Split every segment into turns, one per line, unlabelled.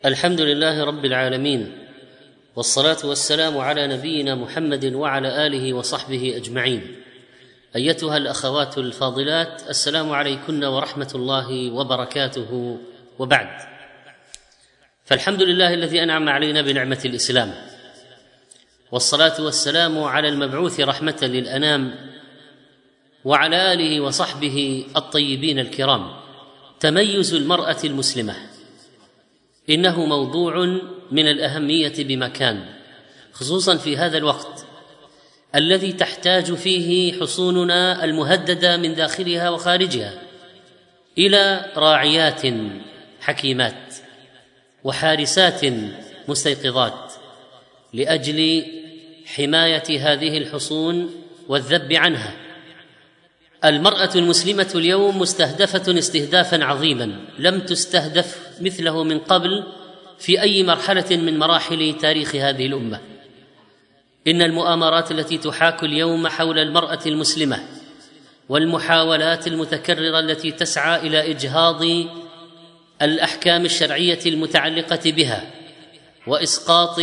الحمد لله رب العالمين، والصلاة والسلام على نبينا محمد وعلى آله وصحبه أجمعين. أيتها الأخوات الفاضلات، السلام عليكن ورحمة الله وبركاته، وبعد. فالحمد لله الذي أنعم علينا بنعمة الإسلام، والصلاة والسلام على المبعوث رحمة للأنام وعلى آله وصحبه الطيبين الكرام. تميز المرأة المسلمة إنه موضوع من الأهمية بمكان، خصوصا في هذا الوقت الذي تحتاج فيه حصوننا المهددة من داخلها وخارجها إلى راعيات حكيمات وحارسات مستيقظات لأجل حماية هذه الحصون والذب عنها. المرأة المسلمة اليوم مستهدفة استهدافا عظيما لم تستهدف مثله من قبل في أي مرحلة من مراحل تاريخ هذه الأمة. إن المؤامرات التي تحاك اليوم حول المرأة المسلمة والمحاولات المتكررة التي تسعى إلى إجهاض الأحكام الشرعية المتعلقة بها وإسقاط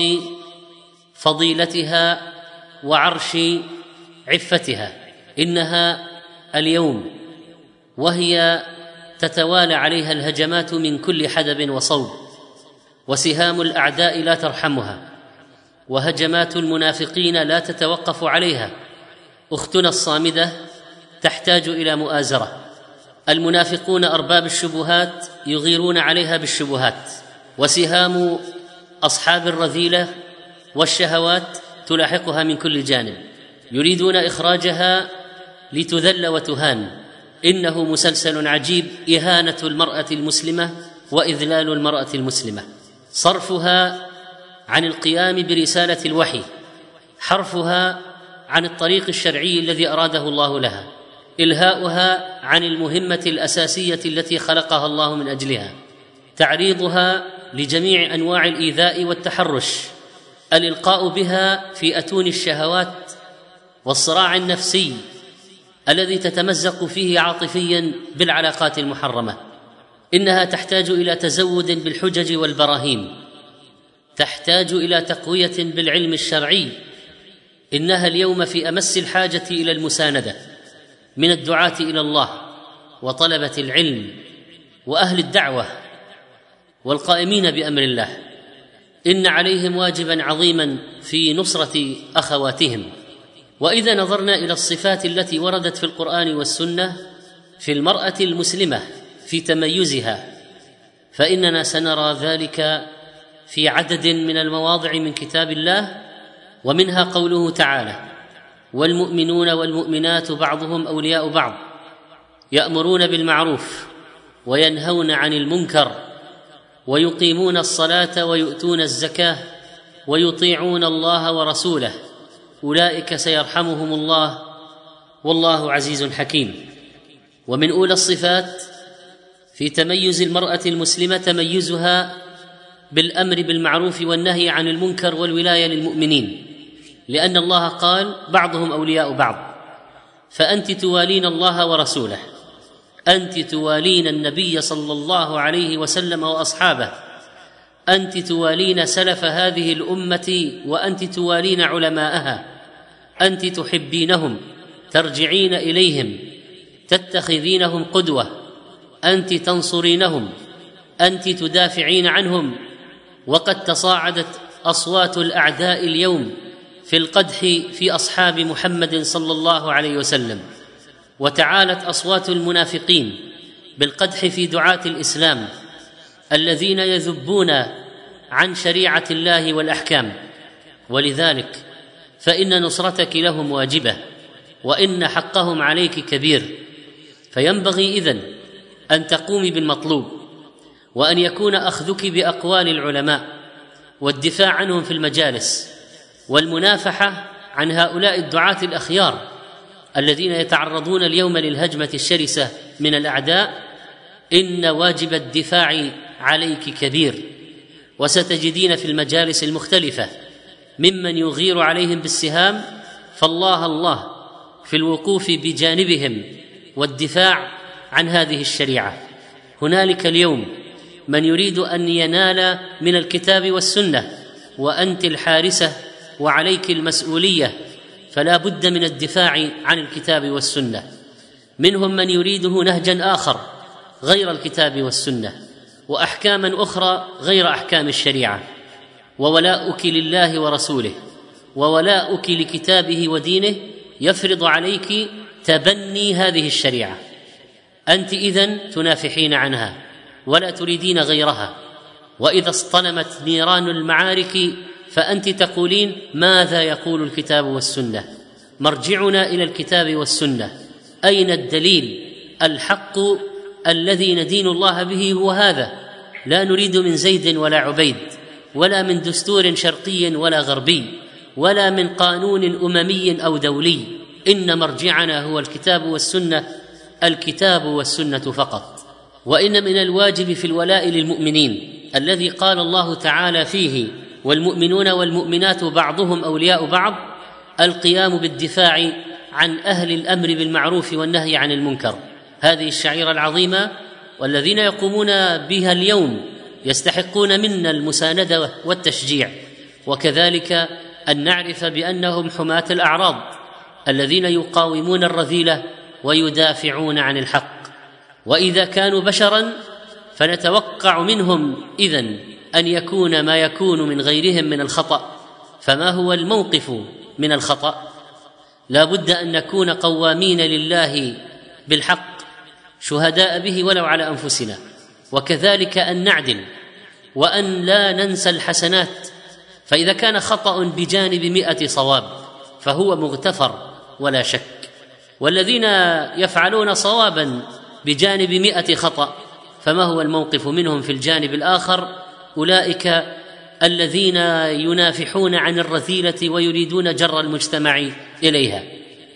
فضيلتها وعرش عفتها، إنها اليوم وهي تتوالى عليها الهجمات من كل حدب وصوب، وسهام الأعداء لا ترحمها، وهجمات المنافقين لا تتوقف عليها. أختنا الصامدة تحتاج إلى مؤازرة. المنافقون أرباب الشبهات يغيرون عليها بالشبهات، وسهام أصحاب الرذيلة والشهوات تلاحقها من كل جانب، يريدون إخراجها لتذل وتهان. إنه مسلسل عجيب، إهانة المرأة المسلمة وإذلال المرأة المسلمة، صرفها عن القيام برسالة الوحي، حرفها عن الطريق الشرعي الذي أراده الله لها، إلهاؤها عن المهمة الأساسية التي خلقها الله من أجلها، تعريضها لجميع أنواع الإيذاء والتحرش، الإلقاء بها في أتون الشهوات والصراع النفسي الذي تتمزق فيه عاطفيا بالعلاقات المحرمة. إنها تحتاج إلى تزود بالحجج والبراهين، تحتاج إلى تقوية بالعلم الشرعي. إنها اليوم في أمس الحاجة إلى المساندة من الدعاة إلى الله وطلبة العلم وأهل الدعوة والقائمين بأمر الله. إن عليهم واجبا عظيما في نصرة أخواتهم. وإذا نظرنا إلى الصفات التي وردت في القرآن والسنة في المرأة المسلمة في تميزها، فإننا سنرى ذلك في عدد من المواضع من كتاب الله، ومنها قوله تعالى: والمؤمنون والمؤمنات بعضهم أولياء بعض يأمرون بالمعروف وينهون عن المنكر ويقيمون الصلاة ويؤتون الزكاة ويطيعون الله ورسوله أولئك سيرحمهم الله والله عزيز حكيم. ومن أولى الصفات في تميز المرأة المسلمة تميزها بالأمر بالمعروف والنهي عن المنكر والولاية للمؤمنين، لأن الله قال: بعضهم أولياء بعض. فأنت توالين الله ورسوله، أنت توالين النبي صلى الله عليه وسلم وأصحابه، أنت توالين سلف هذه الأمة، وأنت توالين علماءها، أنت تحبينهم، ترجعين إليهم، تتخذينهم قدوة، أنت تنصرينهم، أنت تدافعين عنهم. وقد تصاعدت أصوات الأعداء اليوم في القدح في أصحاب محمد صلى الله عليه وسلم، وتعالت أصوات المنافقين بالقدح في دعاة الإسلام الذين يذبون عن شريعة الله والأحكام. ولذلك فإن نصرتك لهم واجبة، وإن حقهم عليك كبير. فينبغي إذن أن تقومي بالمطلوب، وأن يكون أخذك بأقوال العلماء والدفاع عنهم في المجالس، والمنافحة عن هؤلاء الدعاة الأخيار الذين يتعرضون اليوم للهجمة الشرسة من الأعداء. إن واجب الدفاع عليك كبير، وستجدين في المجالس المختلفة ممن يغير عليهم بالسهام، فالله الله في الوقوف بجانبهم والدفاع عن هذه الشريعة. هنالك اليوم من يريد أن ينال من الكتاب والسنة، وأنت الحارسة وعليك المسؤولية، فلا بد من الدفاع عن الكتاب والسنة. منهم من يريده نهجا آخر غير الكتاب والسنة، وأحكاما أخرى غير أحكام الشريعة. وولاؤك لله ورسوله وولاؤك لكتابه ودينه يفرض عليك تبني هذه الشريعة. أنت إذن تنافحين عنها ولا تريدين غيرها، وإذا اصطلمت نيران المعارك فأنت تقولين ماذا يقول الكتاب والسنة؟ مرجعنا إلى الكتاب والسنة. أين الدليل؟ الحق الذي ندين الله به هو هذا، لا نريد من زيد ولا عبيد، ولا من دستور شرقي ولا غربي، ولا من قانون أممي أو دولي. إن مرجعنا هو الكتاب والسنة، الكتاب والسنة فقط. وإن من الواجب في الولاء للمؤمنين الذي قال الله تعالى فيه والمؤمنون والمؤمنات بعضهم أولياء بعض القيام بالدفاع عن أهل الأمر بالمعروف والنهي عن المنكر. هذه الشعيرة العظيمة والذين يقومون بها اليوم يستحقون منا المساندة والتشجيع، وكذلك أن نعرف بأنهم حماة الأعراض الذين يقاومون الرذيلة ويدافعون عن الحق. وإذا كانوا بشرا فنتوقع منهم إذن أن يكون ما يكون من غيرهم من الخطأ. فما هو الموقف من الخطأ؟ لا بد أن نكون قوامين لله بالحق شهداء به ولو على أنفسنا، وكذلك أن نعدل وأن لا ننسى الحسنات. فإذا كان خطأ بجانب 100 صواب فهو مغتفر ولا شك، والذين يفعلون صوابا بجانب 100 خطأ فما هو الموقف منهم في الجانب الآخر؟ أولئك الذين ينافحون عن الرذيلة ويريدون جر المجتمع إليها.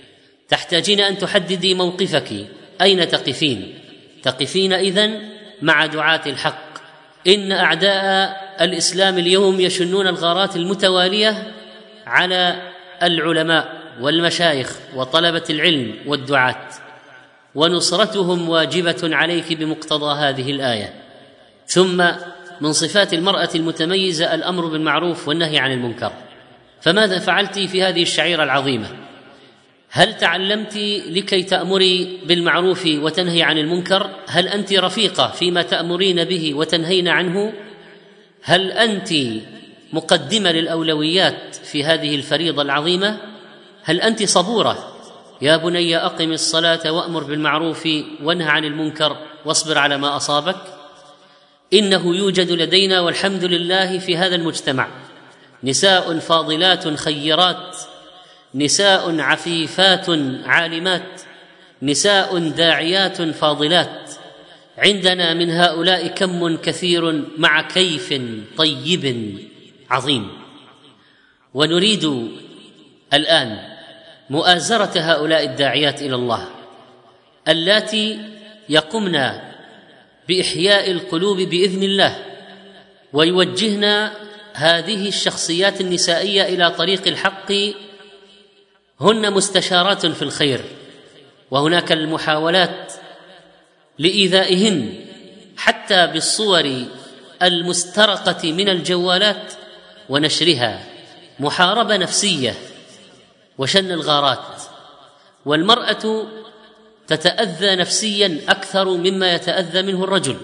تحتاجين أن تحددي موقفك، أين تقفين؟ تقفين إذن مع دعاة الحق. إن أعداء الإسلام اليوم يشنون الغارات المتوالية على العلماء والمشايخ وطلبة العلم والدعاة، ونصرتهم واجبة عليك بمقتضى هذه الآية. ثم من صفات المرأة المتميزة الأمر بالمعروف والنهي عن المنكر. فماذا فعلت في هذه الشعيرة العظيمة؟ هل تعلمت لكي تأمري بالمعروف وتنهي عن المنكر؟ هل أنت رفيقة فيما تأمرين به وتنهين عنه؟ هل أنت مقدمة للأولويات في هذه الفريضة العظيمة؟ هل أنت صبورة؟ يا بني أقم الصلاة وأمر بالمعروف وانهى عن المنكر واصبر على ما أصابك. إنه يوجد لدينا والحمد لله في هذا المجتمع نساء فاضلات خيرات، نساء عفيفات عالمات، نساء داعيات فاضلات. عندنا من هؤلاء كم كثير مع كيف طيب عظيم. ونريد الآن مؤازرة هؤلاء الداعيات إلى الله اللاتي يقمن بإحياء القلوب بإذن الله، ويوجهن هذه الشخصيات النسائية إلى طريق الحق. هن مستشارات في الخير، وهناك المحاولات لإيذائهن حتى بالصور المسترقة من الجوالات ونشرها، محاربة نفسية وشن الغارات. والمرأة تتأذى نفسيا أكثر مما يتأذى منه الرجل،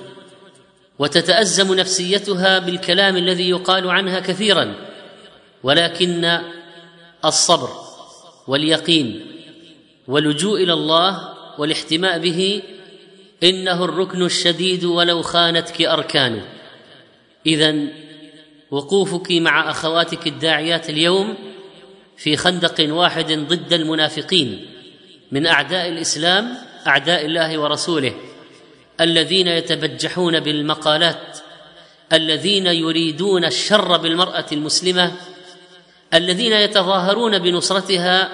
وتتأزم نفسيتها بالكلام الذي يقال عنها كثيرا، ولكن الصبر واليقين واللجوء إلى الله والاحتماء به إنه الركن الشديد ولو خانتك أركانه. إذن وقوفك مع أخواتك الداعيات اليوم في خندق واحد ضد المنافقين من أعداء الإسلام، أعداء الله ورسوله، الذين يتبجحون بالمقالات، الذين يريدون الشر بالمرأة المسلمة، الذين يتظاهرون بنصرتها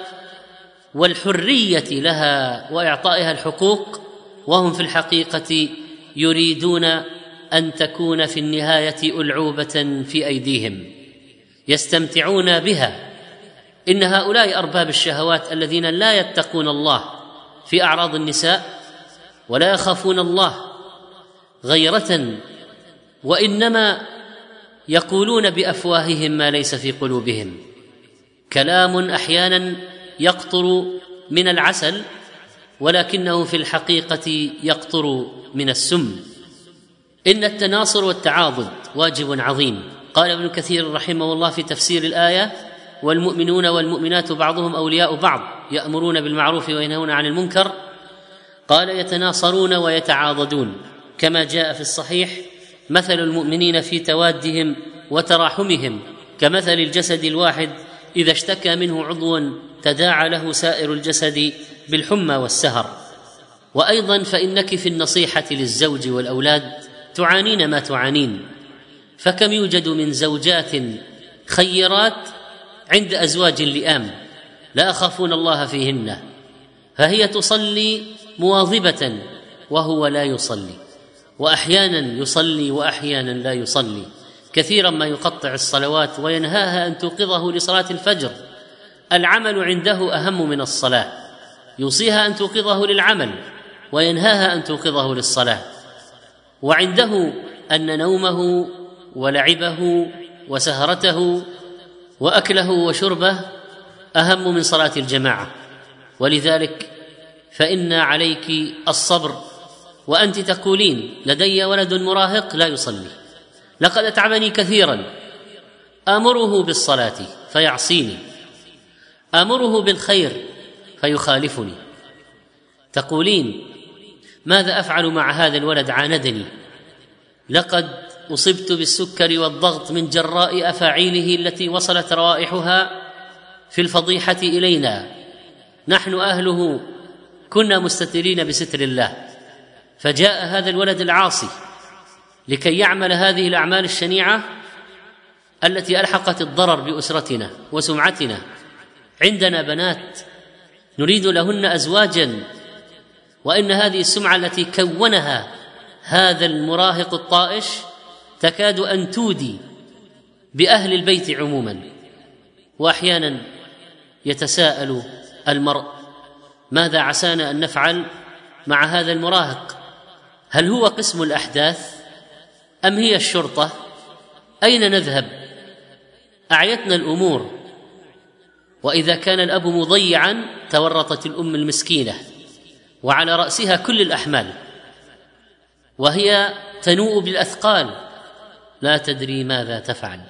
والحرية لها وإعطائها الحقوق، وهم في الحقيقة يريدون أن تكون في النهاية ألعوبة في أيديهم يستمتعون بها. إن هؤلاء أرباب الشهوات الذين لا يتقون الله في أعراض النساء ولا يخافون الله غيرة وإنما يقولون بأفواههم ما ليس في قلوبهم، كلام أحيانا يقطر من العسل ولكنه في الحقيقة يقطر من السم. إن التناصر والتعاضد واجب عظيم. قال ابن كثير رحمه الله في تفسير الآية: والمؤمنون والمؤمنات بعضهم أولياء بعض يأمرون بالمعروف وينهون عن المنكر، قال: يتناصرون ويتعاضدون، كما جاء في الصحيح: مثل المؤمنين في توادهم وتراحمهم كمثل الجسد الواحد إذا اشتكى منه عضو تداعى له سائر الجسد بالحمى والسهر. وأيضا فإنك في النصيحة للزوج والأولاد تعانين ما تعانين، فكم يوجد من زوجات خيرات عند أزواج لئام لا يخافون الله فيهن، فهي تصلي مواظبة وهو لا يصلي، وأحيانا يصلي وأحيانا لا يصلي، كثيرا ما يقطع الصلوات وينهاها أن توقظه لصلاة الفجر. العمل عنده أهم من الصلاة، يوصيها أن توقظه للعمل وينهاها أن توقظه للصلاة. وعنده أن نومه ولعبه وسهرته وأكله وشربه أهم من صلاة الجماعة، ولذلك فإن عليك الصبر. وأنت تقولين: لدي ولد مراهق لا يصلي، لقد أتعبني كثيرا، آمره بالصلاة فيعصيني، آمره بالخير فيخالفني. تقولين: ماذا أفعل مع هذا الولد؟ عاندني، لقد أصبت بالسكر والضغط من جراء أفاعيله التي وصلت روائحها في الفضيحة إلينا، نحن أهله كنا مستترين بستر الله، فجاء هذا الولد العاصي لكي يعمل هذه الأعمال الشنيعة التي ألحقت الضرر بأسرتنا وسمعتنا. عندنا بنات نريد لهن أزواجا، وإن هذه السمعة التي كونها هذا المراهق الطائش تكاد أن تودي بأهل البيت عموما. وأحيانا يتساءل المرء: ماذا عسانا أن نفعل مع هذا المراهق؟ هل هو قسم الأحداث أم هي الشرطة؟ أين نذهب؟ أعيتنا الأمور. وإذا كان الأب مضيعا تورطت الأم المسكينة وعلى رأسها كل الأحمال، وهي تنوء بالأثقال لا تدري ماذا تفعل.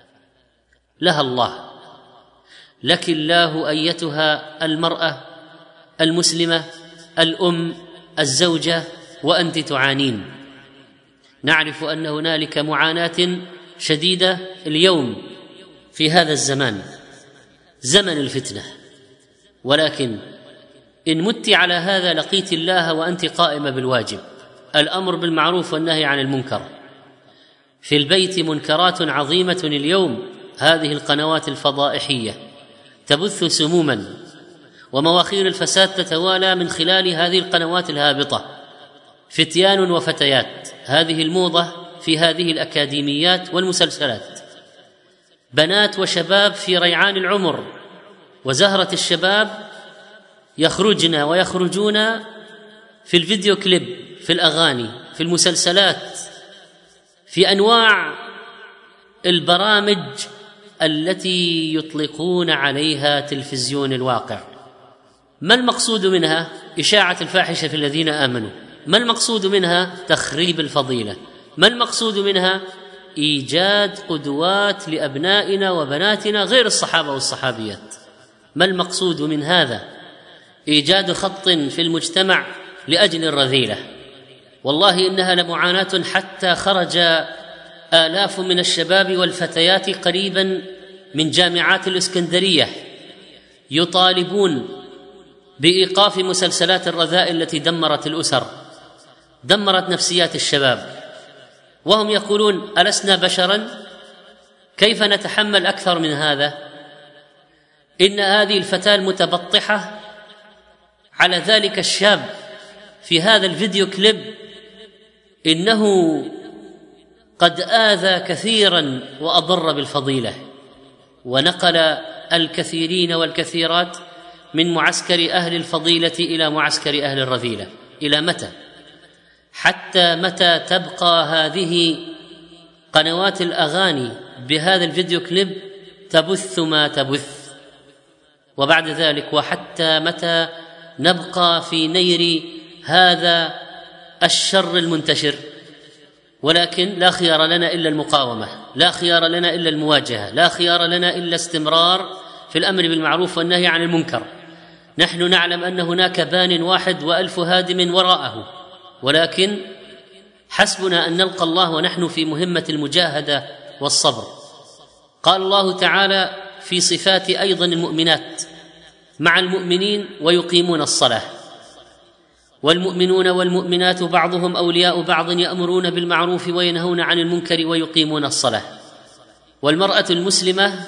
لها الله، لك الله أيتها المرأة المسلمة الأم الزوجة، وأنت تعانين. نعرف أن هنالك معاناة شديدة اليوم في هذا الزمان، زمن الفتنة، ولكن إن مت على هذا لقيت الله وأنت قائمة بالواجب، الأمر بالمعروف والنهي عن المنكر. في البيت منكرات عظيمة اليوم، هذه القنوات الفضائحية تبث سموما ومواخير الفساد تتوالى من خلال هذه القنوات الهابطة. فتيان وفتيات، هذه الموضة في هذه الأكاديميات والمسلسلات، بنات وشباب في ريعان العمر وزهرة الشباب يخرجن ويخرجون في الفيديو كليب، في الأغاني، في المسلسلات، في أنواع البرامج التي يطلقون عليها تلفزيون الواقع. ما المقصود منها؟ إشاعة الفاحشة في الذين آمنوا. ما المقصود منها؟ تخريب الفضيلة. ما المقصود منها؟ إيجاد قدوات لأبنائنا وبناتنا غير الصحابة والصحابيات. ما المقصود من هذا؟ إيجاد خط في المجتمع لأجل الرذيلة. والله إنها لمعاناة، حتى خرج آلاف من الشباب والفتيات قريبا من جامعات الإسكندرية يطالبون بإيقاف مسلسلات الرذائل التي دمرت الأسر، دمرت نفسيات الشباب، وهم يقولون: ألسنا بشرا؟ كيف نتحمل أكثر من هذا؟ إن هذه الفتاة المتبطحة على ذلك الشاب في هذا الفيديو كليب إنه قد آذى كثيرا وأضر بالفضيلة، ونقل الكثيرين والكثيرات من معسكر أهل الفضيلة إلى معسكر أهل الرذيلة. إلى متى؟ حتى متى تبقى هذه قنوات الأغاني بهذا الفيديو كليب تبث ما تبث، وبعد ذلك وحتى متى نبقى في نير هذا الشر المنتشر؟ ولكن لا خيار لنا إلا المقاومة، لا خيار لنا إلا المواجهة، لا خيار لنا إلا استمرار في الأمر بالمعروف والنهي عن المنكر. نحن نعلم أن هناك بان واحد وألف هادم وراءه، ولكن حسبنا أن نلقى الله ونحن في مهمة المجاهدة والصبر. قال الله تعالى في صفات أيضا المؤمنات: مع المؤمنين ويقيمون الصلاة، والمؤمنون والمؤمنات بعضهم أولياء بعض يأمرون بالمعروف وينهون عن المنكر ويقيمون الصلاة. والمرأة المسلمة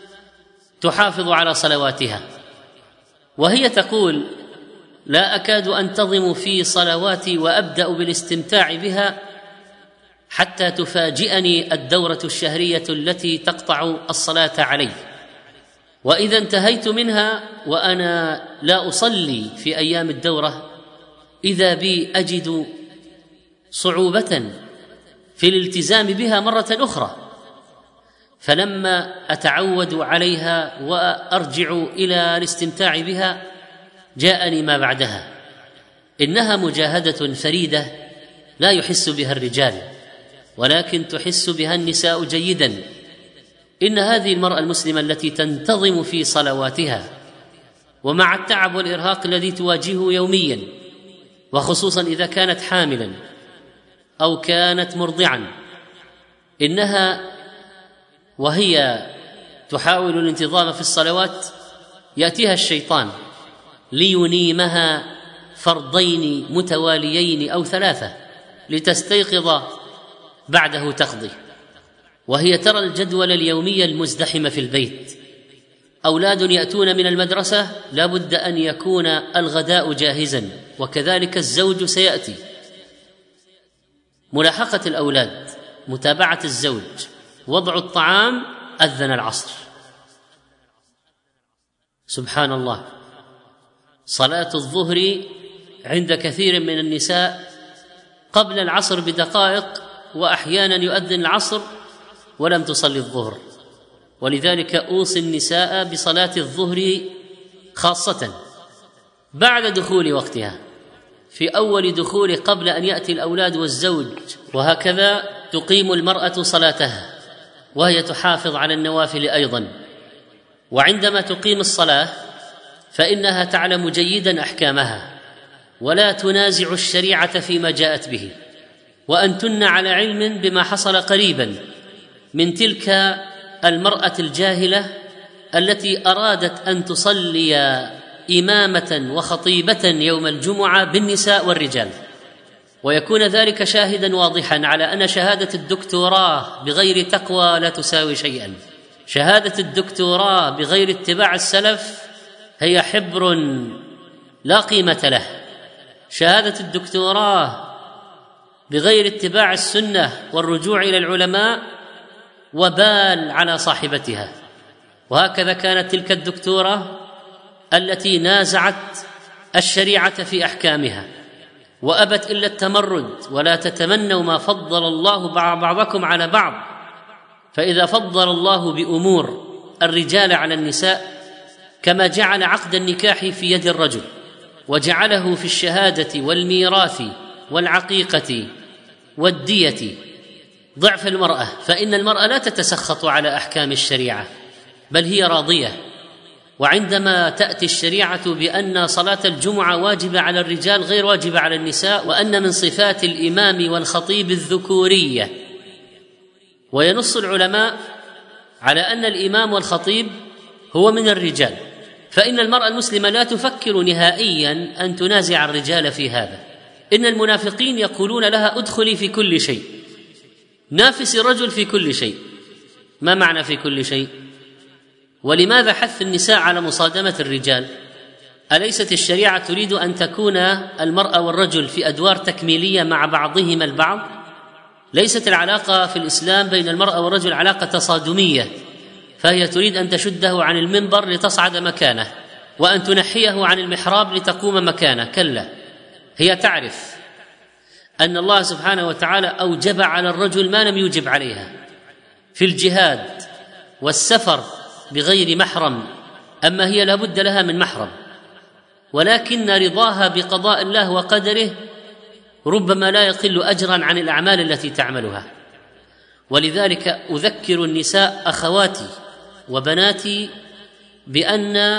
تحافظ على صلواتها، وهي تقول: لا أكاد أنتظم في صلواتي وأبدأ بالاستمتاع بها حتى تفاجئني الدورة الشهرية التي تقطع الصلاة علي، وإذا انتهيت منها وأنا لا أصلي في أيام الدورة إذا بي أجد صعوبة في الالتزام بها مرة أخرى، فلما أتعود عليها وأرجع إلى الاستمتاع بها جاءني ما بعدها. إنها مجاهدة فريدة لا يحس بها الرجال، ولكن تحس بها النساء جيدا. إن هذه المرأة المسلمة التي تنتظم في صلواتها ومع التعب والإرهاق الذي تواجهه يوميا، وخصوصا إذا كانت حاملا أو كانت مرضعا، إنها وهي تحاول الانتظام في الصلوات يأتيها الشيطان لينيمها فرضين متواليين أو ثلاثة لتستيقظ بعده تقضي، وهي ترى الجدول اليومي المزدحم في البيت. أولاد يأتون من المدرسة لا بد أن يكون الغداء جاهزا، وكذلك الزوج سيأتي. ملاحقة الأولاد، متابعة الزوج، وضع الطعام، أذن العصر. سبحان الله، صلاة الظهر عند كثير من النساء قبل العصر بدقائق، وأحيانا يؤذن العصر ولم تصلي الظهر. ولذلك أوصي النساء بصلاة الظهر خاصة بعد دخول وقتها، في أول دخول قبل أن يأتي الأولاد والزوج، وهكذا تقيم المرأة صلاتها وهي تحافظ على النوافل أيضا. وعندما تقيم الصلاة فإنها تعلم جيدا أحكامها ولا تنازع الشريعة فيما جاءت به، وأنتن على علم بما حصل قريبا من تلك المرأة الجاهلة التي أرادت أن تصلي إمامة وخطيبة يوم الجمعة بالنساء والرجال، ويكون ذلك شاهدا واضحا على أن شهادة الدكتوراه بغير تقوى لا تساوي شيئا. شهادة الدكتوراه بغير اتباع السلف هي حبر لا قيمة له. شهادة الدكتوراه بغير اتباع السنة والرجوع إلى العلماء وبال على صاحبتها. وهكذا كانت تلك الدكتورة التي نازعت الشريعة في أحكامها وأبت إلا التمرد. ولا تتمنوا ما فضل الله بعضكم على بعض، فإذا فضل الله بأمور الرجال على النساء كما جعل عقد النكاح في يد الرجل وجعله في الشهادة والميراث والعقيقة والدية ضعف المرأة، فإن المرأة لا تتسخط على أحكام الشريعة بل هي راضية. وعندما تأتي الشريعة بأن صلاة الجمعة واجبة على الرجال غير واجبة على النساء، وأن من صفات الإمام والخطيب الذكورية، وينص العلماء على أن الإمام والخطيب هو من الرجال، فإن المرأة المسلمة لا تفكر نهائيا أن تنازع الرجال في هذا. إن المنافقين يقولون لها ادخلي في كل شيء، نافسي الرجل في كل شيء. ما معنى في كل شيء؟ ولماذا حث النساء على مصادمة الرجال؟ أليست الشريعة تريد أن تكون المرأة والرجل في أدوار تكميلية مع بعضهما البعض؟ ليست العلاقة في الإسلام بين المرأة والرجل علاقة تصادمية، فهي تريد أن تشده عن المنبر لتصعد مكانه وأن تنحيه عن المحراب لتقوم مكانه. كلا، هي تعرف أن الله سبحانه وتعالى أوجب على الرجل ما لم يوجب عليها، في الجهاد والسفر بغير محرم، أما هي لا بد لها من محرم، ولكن رضاها بقضاء الله وقدره ربما لا يقل أجرا عن الأعمال التي تعملها. ولذلك أذكر النساء أخواتي وبناتي بأن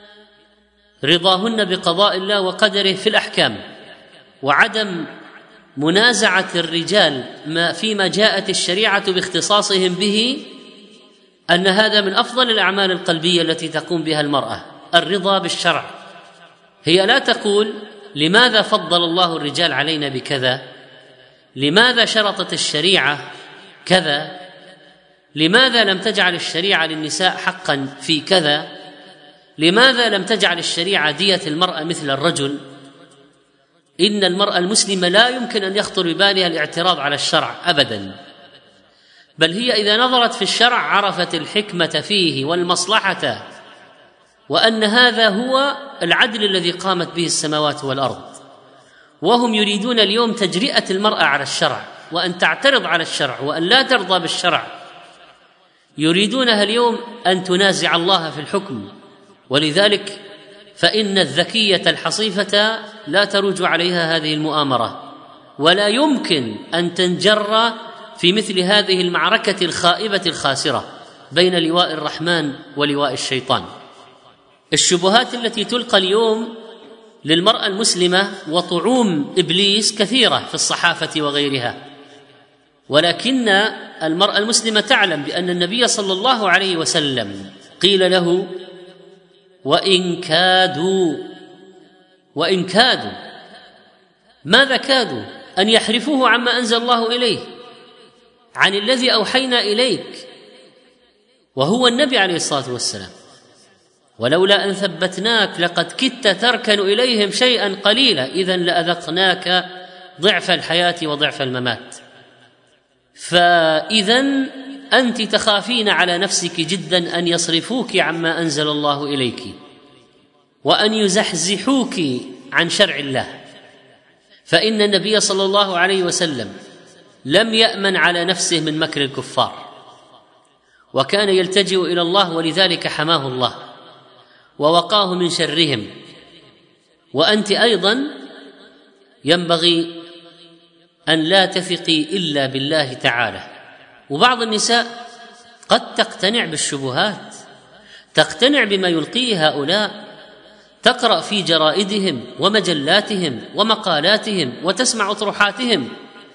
رضاهن بقضاء الله وقدره في الأحكام وعدم منازعة الرجال فيما جاءت الشريعة باختصاصهم به، أن هذا من أفضل الأعمال القلبية التي تقوم بها المرأة، الرضا بالشرع. هي لا تقول لماذا فضل الله الرجال علينا بكذا، لماذا شرطت الشريعة كذا، لماذا لم تجعل الشريعة للنساء حقا في كذا، لماذا لم تجعل الشريعة دية المرأة مثل الرجل. إن المرأة المسلمة لا يمكن أن يخطر ببالها الاعتراض على الشرع أبدا، بل هي إذا نظرت في الشرع عرفت الحكمة فيه والمصلحة، وأن هذا هو العدل الذي قامت به السماوات والأرض. وهم يريدون اليوم تجرئة المرأة على الشرع، وأن تعترض على الشرع، وأن لا ترضى بالشرع. يريدونها اليوم أن تنازع الله في الحكم. ولذلك فإن الذكية الحصيفة لا تروج عليها هذه المؤامرة، ولا يمكن أن تنجر في مثل هذه المعركة الخائبة الخاسرة بين لواء الرحمن ولواء الشيطان. الشبهات التي تلقى اليوم للمرأة المسلمة وطعوم إبليس كثيرة في الصحافة وغيرها، ولكن المرأة المسلمة تعلم بأن النبي صلى الله عليه وسلم قيل له: وإن كادوا ماذا كادوا؟ أن يحرفوه عما أنزل الله إليه، عن الذي أوحينا إليك، وهو النبي عليه الصلاة والسلام. ولولا أن ثبتناك لقد كدت تركن إليهم شيئا قليلا، إذن لأذقناك ضعف الحياة وضعف الممات. فإذن أنت تخافين على نفسك جدا أن يصرفوك عما أنزل الله إليك، وأن يزحزحوك عن شرع الله. فإن النبي صلى الله عليه وسلم لم يأمن على نفسه من مكر الكفار، وكان يلتجئ إلى الله، ولذلك حماه الله ووقاه من شرهم. وأنت أيضا ينبغي أن لا تثقي إلا بالله تعالى. وبعض النساء قد تقتنع بالشبهات، تقتنع بما يلقيه هؤلاء، تقرأ في جرائدهم ومجلاتهم ومقالاتهم وتسمع أطروحاتهم،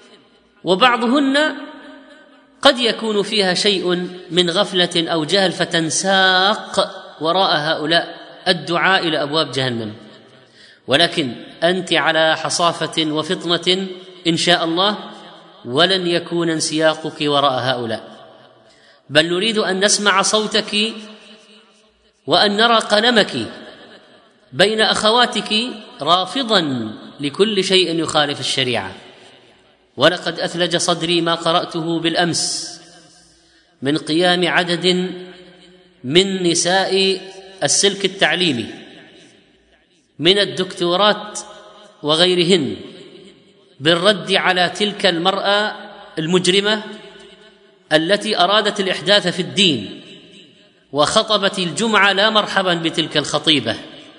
وبعضهن قد يكون فيها شيء من غفلة أو جهل فتنساق وراء هؤلاء الدعاء إلى أبواب جهنم. ولكن أنت على حصافة وفطنة إن شاء الله، ولن يكون انسياقك وراء هؤلاء، بل نريد أن نسمع صوتك وأن نرى قلمك بين أخواتك رافضا لكل شيء يخالف الشريعة. ولقد أثلج صدري ما قرأته بالأمس من قيام عدد من نساء السلك التعليمي من الدكتورات وغيرهن بالرد على تلك المرأة المجرمة التي أرادت الإحداث في الدين وخطبت الجمعة لا مرحبا بتلك الخطيبة،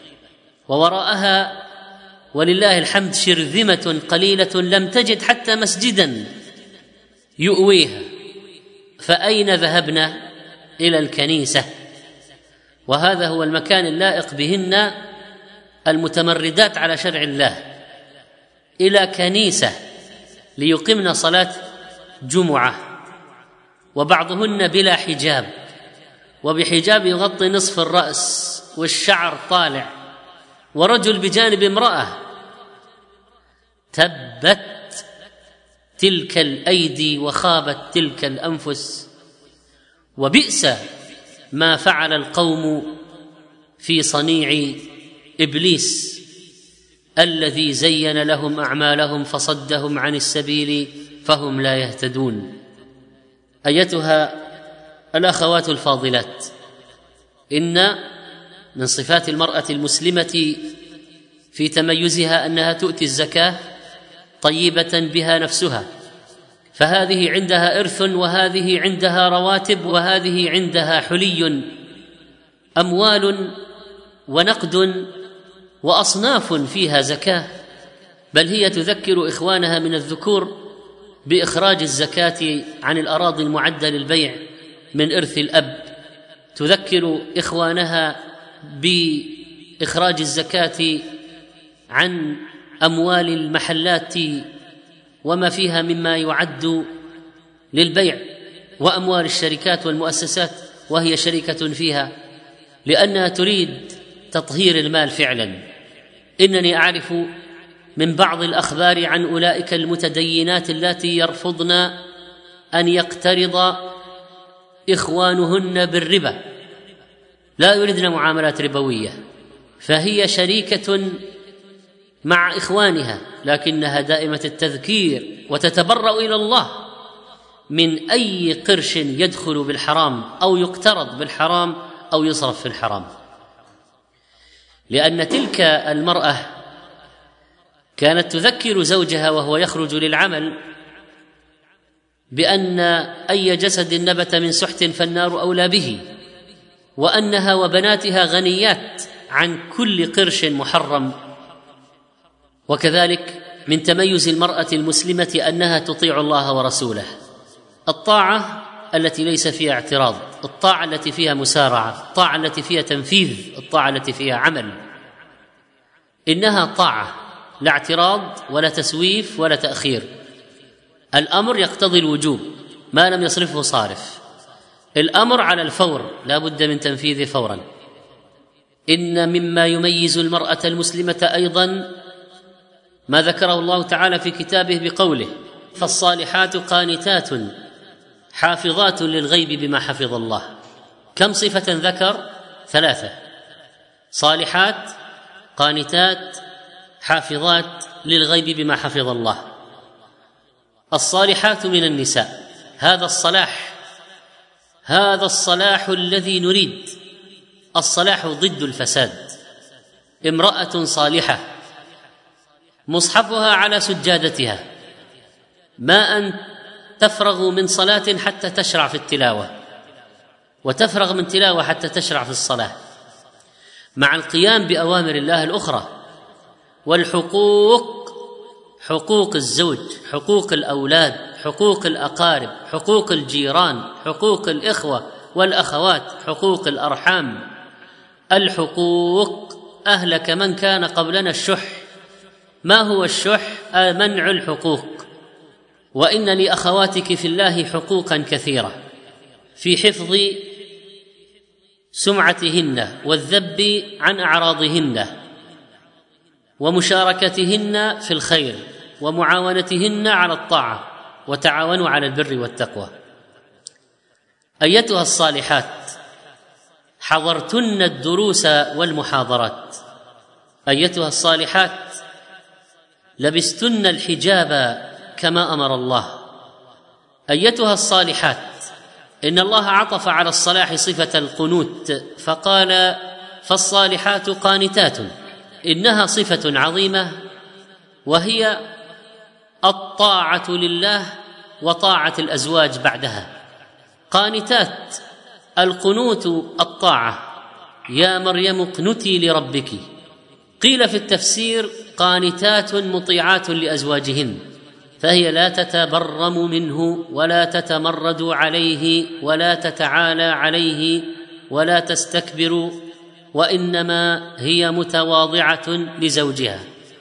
ووراءها ولله الحمد شرذمة قليلة لم تجد حتى مسجدا يؤويها. فأين ذهبنا؟ إلى الكنيسة، وهذا هو المكان اللائق بهن المتمردات على شرع الله، إلى كنيسة ليقمن صلاة جمعة، وبعضهن بلا حجاب، وبحجاب يغطي نصف الرأس والشعر طالع، ورجل بجانب امرأة. تبت تلك الأيدي وخابت تلك الأنفس، وبئس ما فعل القوم في صنيع إبليس الذي زين لهم أعمالهم فصدهم عن السبيل فهم لا يهتدون. أيتها الأخوات الفاضلات، إن من صفات المرأة المسلمة في تميزها أنها تؤتي الزكاة طيبة بها نفسها، فهذه عندها إرث، وهذه عندها رواتب، وهذه عندها حلي، أموال ونقد وأصناف فيها زكاة، بل هي تذكر إخوانها من الذكور بإخراج الزكاة عن الأراضي المعدة للبيع من إرث الأب، تذكر إخوانها بإخراج الزكاة عن أموال المحلات وما فيها مما يعد للبيع، وأموال الشركات والمؤسسات وهي شركة فيها، لأنها تريد تطهير المال فعلا. إنني أعرف من بعض الأخبار عن أولئك المتدينات اللاتي يرفضن أن يقترض إخوانهن بالربا، لا يريدن معاملات ربوية، فهي شريكة مع إخوانها، لكنها دائمة التذكير وتتبرأ إلى الله من أي قرش يدخل بالحرام أو يقترض بالحرام أو يصرف في الحرام، لأن تلك المرأة كانت تذكر زوجها وهو يخرج للعمل بأن أي جسد نبت من سحت فالنار أولى به، وأنها وبناتها غنيات عن كل قرش محرم. وكذلك من تميز المرأة المسلمة أنها تطيع الله ورسوله، الطاعة التي ليس فيها اعتراض، الطاعة التي فيها مسارعة، الطاعة التي فيها تنفيذ، الطاعة التي فيها عمل، إنها طاعة لا اعتراض ولا تسويف ولا تأخير. الأمر يقتضي الوجوب ما لم يصرفه صارف، الأمر على الفور لا بد من تنفيذه فورا. إن مما يميز المرأة المسلمة أيضا ما ذكره الله تعالى في كتابه بقوله: فالصالحات قانتات حافظات للغيب بما حفظ الله. كم صفة ذكر؟ 3: صالحات، قانتات، حافظات للغيب بما حفظ الله. الصالحات من النساء، هذا الصلاح الذي نريد، الصلاح ضد الفساد. امرأة صالحة مصحفها على سجادتها، ما أن تفرغ من صلاة حتى تشرع في التلاوة، وتفرغ من تلاوة حتى تشرع في الصلاة، مع القيام بأوامر الله الأخرى. والحقوق، حقوق الزوج، حقوق الأولاد، حقوق الأقارب، حقوق الجيران، حقوق الإخوة والأخوات، حقوق الأرحام. الحقوق أهلك من كان قبلنا الشح. ما هو الشح؟ منع الحقوق. وإن لأخواتك في الله حقوقا كثيرة في حفظ سمعتهن والذب عن أعراضهن ومشاركتهن في الخير ومعاونتهن على الطاعة، وتعاونوا على البر والتقوى. أيتها الصالحات حضرتن الدروس والمحاضرات، أيتها الصالحات لبستن الحجاب كما أمر الله، أيتها الصالحات إن الله عطف على الصلاح صفة القنوت فقال: فالصالحات قانتات. إنها صفة عظيمة، وهي الطاعة لله وطاعة الأزواج بعدها. قانتات، القنوت الطاعة، يا مريم اقنتي لربك. قيل في التفسير: قانتات مطيعات لأزواجهن، فهي لا تتبرم منه ولا تتمرد عليه ولا تتعالى عليه ولا تستكبر، وإنما هي متواضعة لزوجها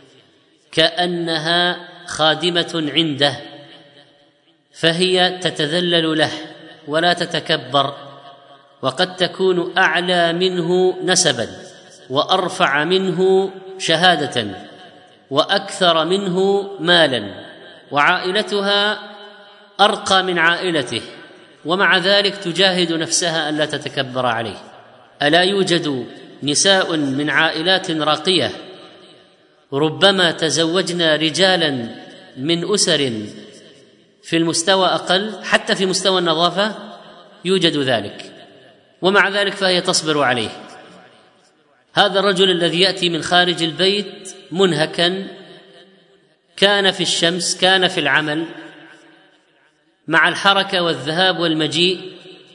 كأنها خادمة عنده، فهي تتذلل له ولا تتكبر، وقد تكون أعلى منه نسبا وأرفع منه شهادة وأكثر منه مالا، وعائلتها أرقى من عائلته، ومع ذلك تجاهد نفسها ألا تتكبر عليه. ألا يوجد نساء من عائلات راقية ربما تزوجنا رجالا من أسر في المستوى أقل، حتى في مستوى النظافة يوجد ذلك، ومع ذلك فهي تصبر عليه. هذا الرجل الذي يأتي من خارج البيت منهكا، كان في الشمس، كان في العمل، مع الحركة والذهاب والمجيء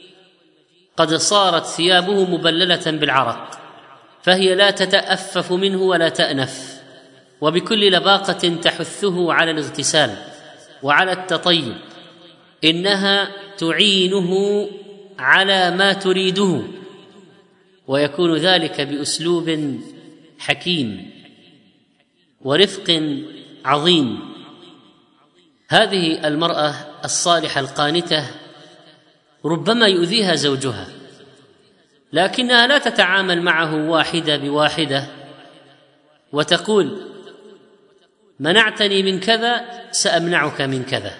قد صارت ثيابه مبللة بالعرق، فهي لا تتأفف منه ولا تأنف، وبكل لباقة تحثه على الاغتسال وعلى التطيب، إنها تعينه على ما تريده، ويكون ذلك بأسلوب حكيم ورفق عظيم. هذه المرأة الصالحة القانتة ربما يؤذيها زوجها، لكنها لا تتعامل معه واحدة بواحدة وتقول منعتني من كذا سأمنعك من كذا،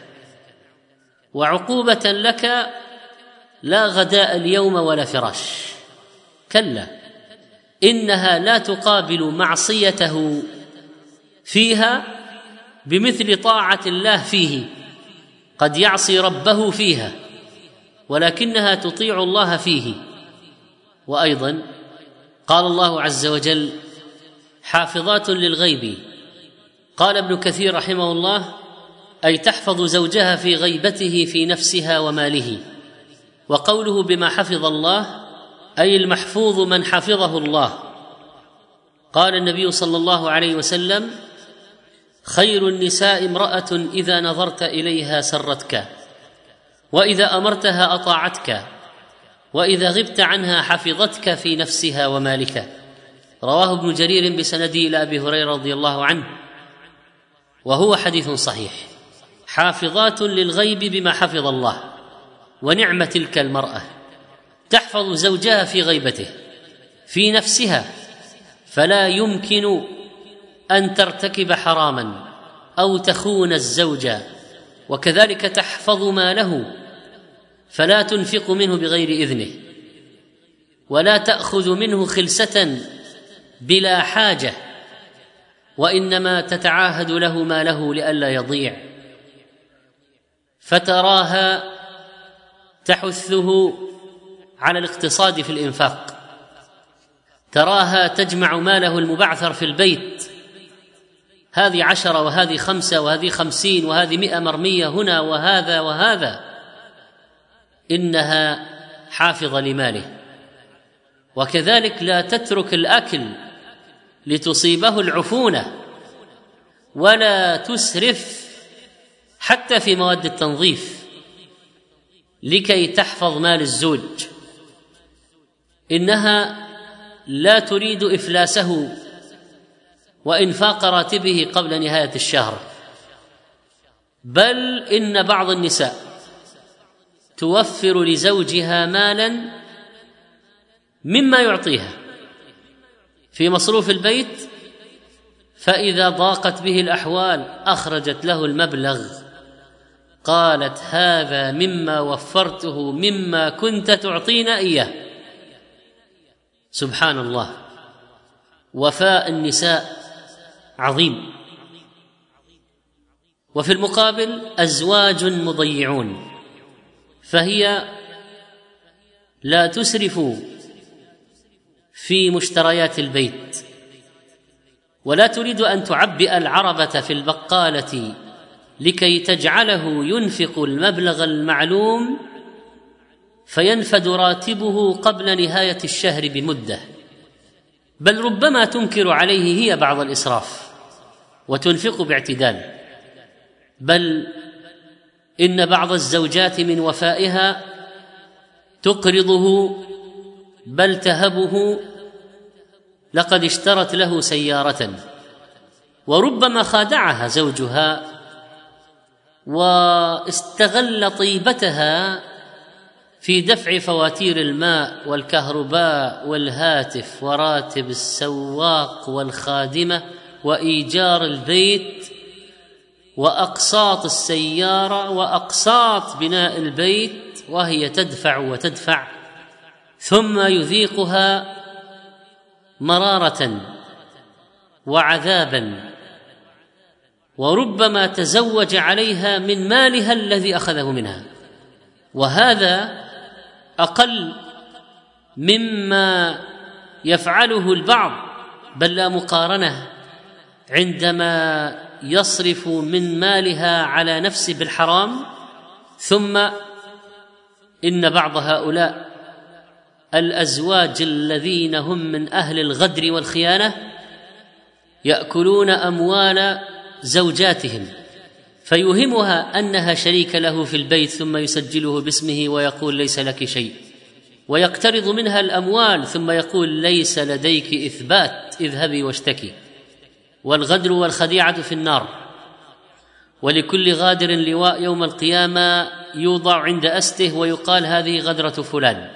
وعقوبة لك لا غداء اليوم ولا فراش. كلا، إنها لا تقابل معصيته فيها بمثل طاعة الله فيه، قد يعصي ربه فيها ولكنها تطيع الله فيه. وأيضا قال الله عز وجل حافظات للغيب، قال ابن كثير رحمه الله أي تحفظ زوجها في غيبته في نفسها وماله. وقوله بما حفظ الله أي المحفوظ من حفظه الله. قال النبي صلى الله عليه وسلم خير النساء امرأة إذا نظرت إليها سرتك، وإذا أمرتها أطاعتك، وإذا غبت عنها حفظتك في نفسها ومالك. رواه ابن جرير بسنده إلى أبي هريرة رضي الله عنه، وهو حديث صحيح. حافظات للغيب بما حفظ الله، ونعم تلك المرأة تحفظ زوجها في غيبته في نفسها، فلا يمكن أن ترتكب حراما أو تخون الزوج، وكذلك تحفظ ماله فلا تنفق منه بغير إذنه، ولا تأخذ منه خلسة بلا حاجة، وإنما تتعاهد له ماله لئلا يضيع. فتراها تحثه على الاقتصاد في الإنفاق، تراها تجمع ماله المبعثر في البيت، هذه 10 وهذه 5 وهذه 50 وهذه 100 مرمية هنا وهذا وهذا، إنها حافظة لماله. وكذلك لا تترك الأكل لتصيبه العفونة، ولا تسرف حتى في مواد التنظيف لكي تحفظ مال الزوج. إنها لا تريد إفلاسه وإنفاق راتبه قبل نهاية الشهر، بل إن بعض النساء توفر لزوجها مالا مما يعطيها في مصروف البيت، فإذا ضاقت به الأحوال أخرجت له المبلغ، قالت هذا مما وفرته مما كنت تعطينا إياه. سبحان الله، وفاء النساء عظيم. وفي المقابل أزواج مضيعون، فهي لا تسرف في مشتريات البيت، ولا تريد أن تعبئ العربة في البقالة لكي تجعله ينفق المبلغ المعلوم فينفد راتبه قبل نهاية الشهر بمدة، بل ربما تنكر عليه هي بعض الإسراف وتنفق باعتدال. بل إن بعض الزوجات من وفائها تقرضه بل تهبه، لقد اشترت له سيارة، وربما خادعها زوجها واستغل طيبتها في دفع فواتير الماء والكهرباء والهاتف وراتب السواق والخادمة وإيجار البيت وأقساط السيارة وأقساط بناء البيت، وهي تدفع وتدفع، ثم يذيقها مرارة وعذابا، وربما تزوج عليها من مالها الذي أخذه منها. وهذا أقل مما يفعله البعض، بل لا مقارنة، عندما يصرف من مالها على نفسه بالحرام ثم إن بعض هؤلاء الأزواج الذين هم من أهل الغدر والخيانة يأكلون أموال زوجاتهم، فيوهمها أنها شريك له في البيت ثم يسجله باسمه ويقول ليس لك شيء، ويقترض منها الأموال ثم يقول ليس لديك إثبات، اذهبي واشتكي. والغدر والخديعة في النار، ولكل غادر لواء يوم القيامة يوضع عند أسته ويقال هذه غدرة فلان.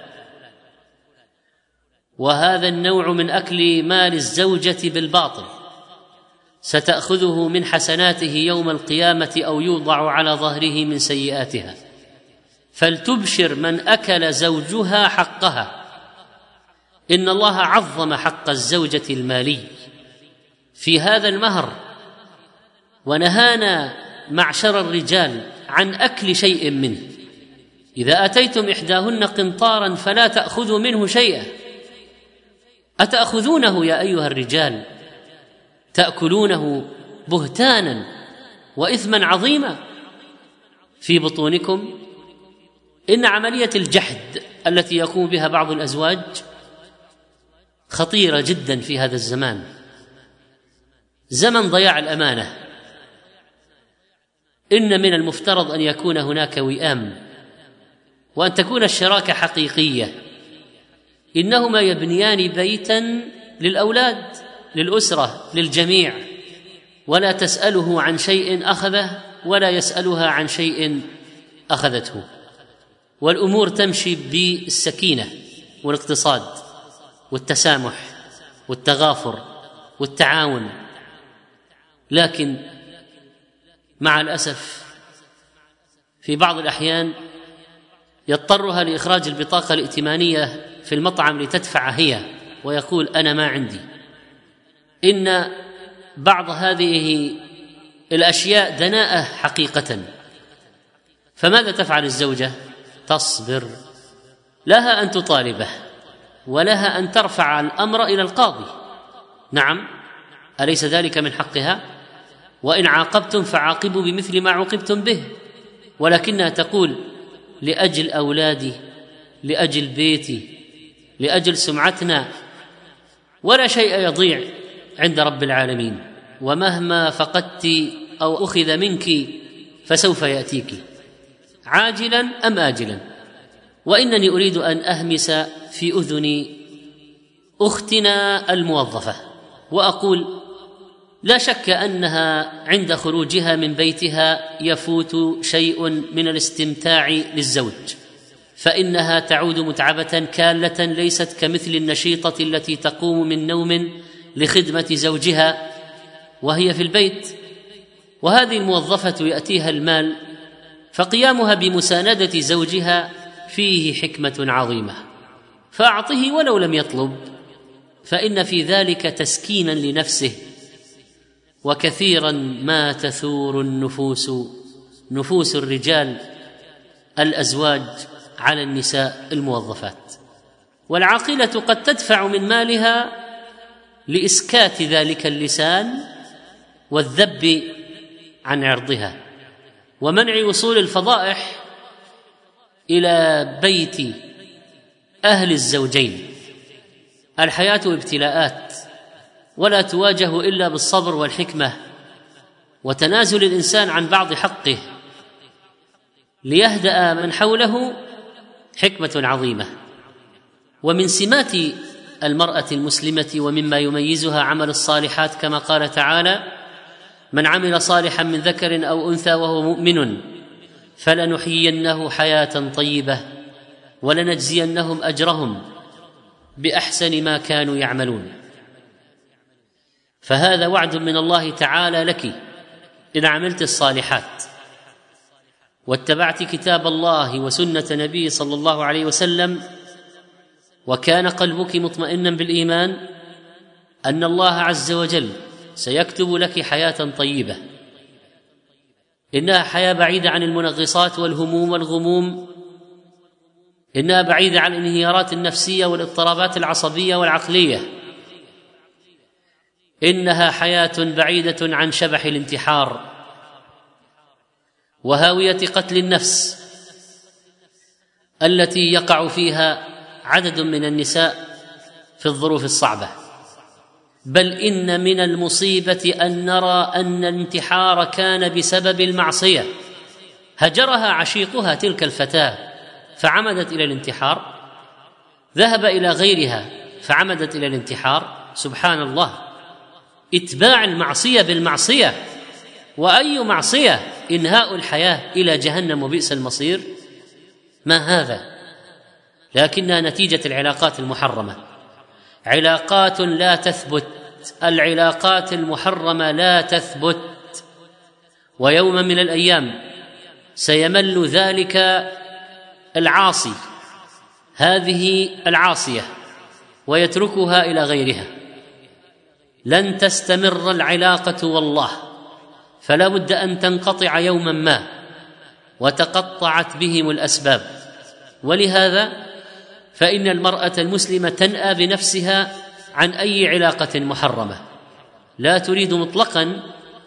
وهذا النوع من أكل مال الزوجة بالباطل ستأخذه من حسناته يوم القيامة أو يوضع على ظهره من سيئاتها. فلتبشر من أكل زوجها حقها، إن الله عظم حق الزوجة المالي في هذا المهر، ونهانا معشر الرجال عن أكل شيء منه. إذا أتيتم إحداهن قنطارا فلا تأخذوا منه شيئا. أتأخذونه يا أيها الرجال تأكلونه بهتانا وإثما عظيما في بطونكم؟ إن عملية الجحد التي يقوم بها بعض الأزواج خطيرة جدا في هذا الزمان، زمن ضياع الأمانة. إن من المفترض أن يكون هناك وئام، وأن تكون الشراكة حقيقية. إنهما يبنيان بيتا للأولاد، للأسرة، للجميع، ولا تسأله عن شيء أخذه ولا يسألها عن شيء أخذته، والأمور تمشي بالسكينة والاقتصاد والتسامح والتغافر والتعاون. لكن مع الأسف في بعض الأحيان يضطرها لإخراج البطاقة الائتمانية في المطعم لتدفع هي، ويقول أنا ما عندي. إن بعض هذه الأشياء دناءة حقيقة. فماذا تفعل الزوجة؟ تصبر، لها أن تطالبه ولها أن ترفع الأمر إلى القاضي. نعم، أليس ذلك من حقها؟ وإن عاقبتم فعاقبوا بمثل ما عوقبتم به. ولكنها تقول لأجل أولادي، لأجل بيتي، لأجل سمعتنا، ولا شيء يضيع عند رب العالمين، ومهما فقدت أو أخذ منك فسوف يأتيك عاجلا أم آجلا. وإنني أريد أن أهمس في أذن أختنا الموظفة وأقول لا شك أنها عند خروجها من بيتها يفوت شيء من الاستمتاع للزوج، فإنها تعود متعبة كالة، ليست كمثل النشيطة التي تقوم من نوم لخدمة زوجها وهي في البيت. وهذه الموظفة يأتيها المال، فقيامها بمساندة زوجها فيه حكمة عظيمة، فأعطه ولو لم يطلب، فإن في ذلك تسكينا لنفسه. وكثيرا ما تثور نفوس الرجال الأزواج على النساء الموظفات، والعاقلة قد تدفع من مالها لإسكات ذلك اللسان والذب عن عرضها ومنع وصول الفضائح إلى بيت أهل الزوجين. الحياة ابتلاءات، ولا تواجه إلا بالصبر والحكمة وتنازل الإنسان عن بعض حقه ليهدأ من حوله، حكمة عظيمة. ومن سمات المرأة المسلمة ومما يميزها عمل الصالحات، كما قال تعالى: من عمل صالحا من ذكر أو أنثى وهو مؤمن فلنحيينه حياة طيبة ولنجزينهم أجرهم بأحسن ما كانوا يعملون. فهذا وعد من الله تعالى لك إن عملت الصالحات واتبعت كتاب الله وسنة نبي صلى الله عليه وسلم، وكان قلبك مطمئنا بالإيمان، أن الله عز وجل سيكتب لك حياة طيبة. إنها حياة بعيدة عن المنغصات والهموم والغموم، إنها بعيدة عن الانهيارات النفسية والاضطرابات العصبية والعقلية، إنها حياة بعيدة عن شبح الانتحار وهاوية قتل النفس التي يقع فيها عدد من النساء في الظروف الصعبة، بل إن من المصيبة أن نرى أن الانتحار كان بسبب المعصية. هجرها عشيقها تلك الفتاة فعمدت إلى الانتحار، ذهب إلى غيرها فعمدت إلى الانتحار. سبحان الله، اتباع المعصية بالمعصية. وأي معصية؟ إنهاء الحياة إلى جهنم وبئس المصير. ما هذا؟ لكنها نتيجة العلاقات المحرمة، علاقات لا تثبت، العلاقات المحرمة لا تثبت، ويوما من الأيام سيمل ذلك العاصي هذه العاصية ويتركها إلى غيرها. لن تستمر العلاقة والله، فلا بد أن تنقطع يوما ما، وتقطعت بهم الأسباب. ولهذا فإن المرأة المسلمة تنأى بنفسها عن أي علاقة محرمة، لا تريد مطلقا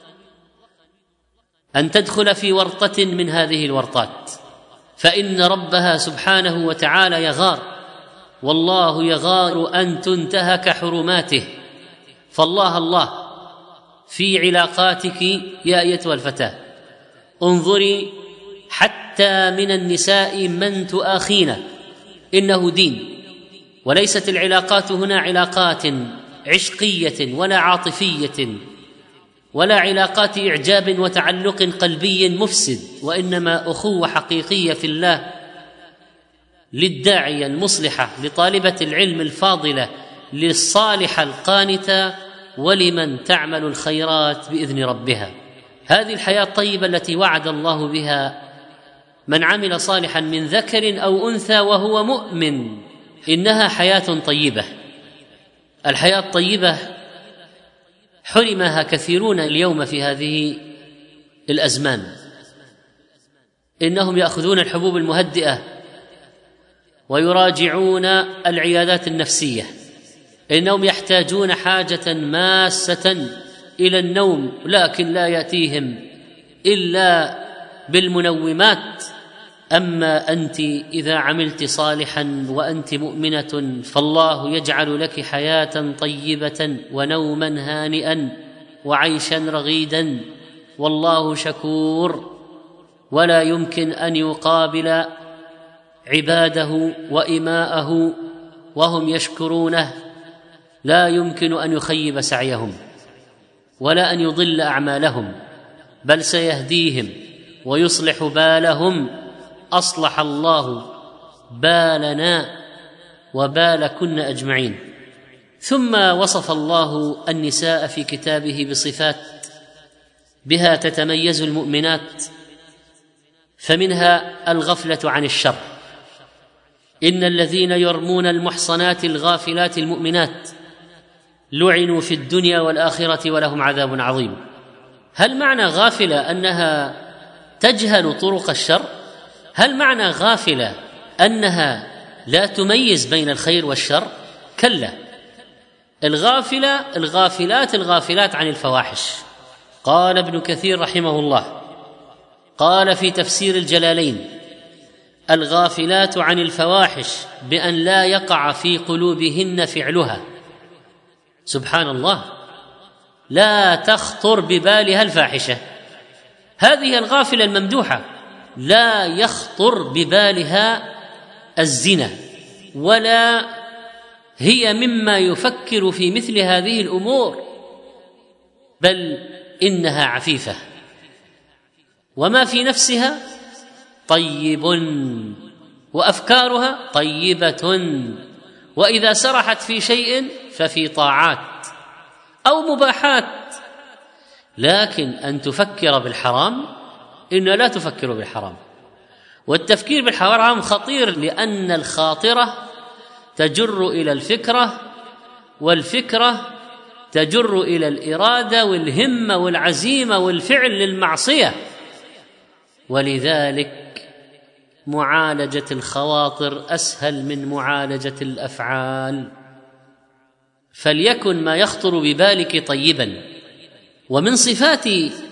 أن تدخل في ورطة من هذه الورطات، فإن ربها سبحانه وتعالى يغار، والله يغار أن تنتهك حرماته. فالله الله في علاقاتك يا أيتها الفتاة، انظري حتى من النساء من تؤاخين، إنه دين. وليست العلاقات هنا علاقات عشقية ولا عاطفية ولا علاقات إعجاب وتعلق قلبي مفسد، وإنما أخوة حقيقية في الله للداعية المصلحة، لطالبة العلم الفاضلة، للصالحة القانتة، ولمن تعمل الخيرات بإذن ربها. هذه الحياة الطيبة التي وعد الله بها من عمل صالحا من ذكر أو أنثى وهو مؤمن، إنها حياة طيبة. الحياة الطيبة حرمها كثيرون اليوم في هذه الأزمان. إنهم يأخذون الحبوب المهدئة ويراجعون العيادات النفسية، إنهم يحتاجون حاجة ماسة إلى النوم، لكن لا يأتيهم إلا بالمنومات. أما أنت إذا عملت صالحا وأنت مؤمنة فالله يجعل لك حياة طيبة ونوما هانئا وعيشا رغيدا، والله شكور، ولا يمكن أن يقابل عباده وإماءه وهم يشكرونه، لا يمكن أن يخيب سعيهم ولا أن يضل أعمالهم، بل سيهديهم ويصلح بالهم. أصلح الله بالنا وبالكن أجمعين. ثم وصف الله النساء في كتابه بصفات بها تتميز المؤمنات، فمنها الغفلة عن الشر. إن الذين يرمون المحصنات الغافلات المؤمنات لعنوا في الدنيا والآخرة ولهم عذاب عظيم. هل معنى غافلة أنها تجهل طرق الشر؟ هل معنى غافلة أنها لا تميز بين الخير والشر؟ كلا، الغافلات عن الفواحش. قال ابن كثير رحمه الله، قال في تفسير الجلالين: الغافلات عن الفواحش بأن لا يقع في قلوبهن فعلها. سبحان الله، لا تخطر ببالها الفاحشة. هذه الغافلة الممدوحة لا يخطر ببالها الزنا، ولا هي مما يفكر في مثل هذه الأمور، بل إنها عفيفة، وما في نفسها طيب، وأفكارها طيبة، وإذا سرحت في شيء ففي طاعات أو مباحات. لكن أن تفكر بالحرام، إن لا تفكر بالحرام. والتفكير بالحرام خطير، لأن الخاطرة تجر إلى الفكرة، والفكرة تجر إلى الإرادة والهمة والعزيمة والفعل للمعصية. ولذلك معالجة الخواطر أسهل من معالجة الأفعال. فليكن ما يخطر ببالك طيبا. ومن صفات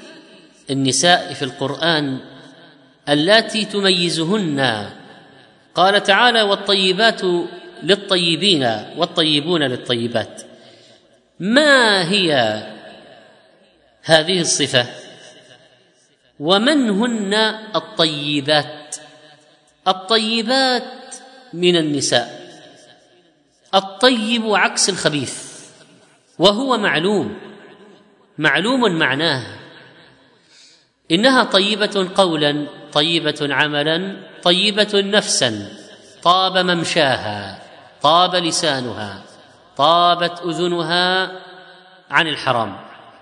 النساء في القرآن اللاتي تميزهن قال تعالى: والطيبات للطيبين والطيبون للطيبات. ما هي هذه الصفة؟ ومن هن الطيبات؟ الطيبات من النساء. الطيب عكس الخبيث، وهو معلوم معناه. إنها طيبة قولا، طيبة عملا، طيبة نفسا، طاب ممشاها، طاب لسانها، طابت أذنها عن الحرام،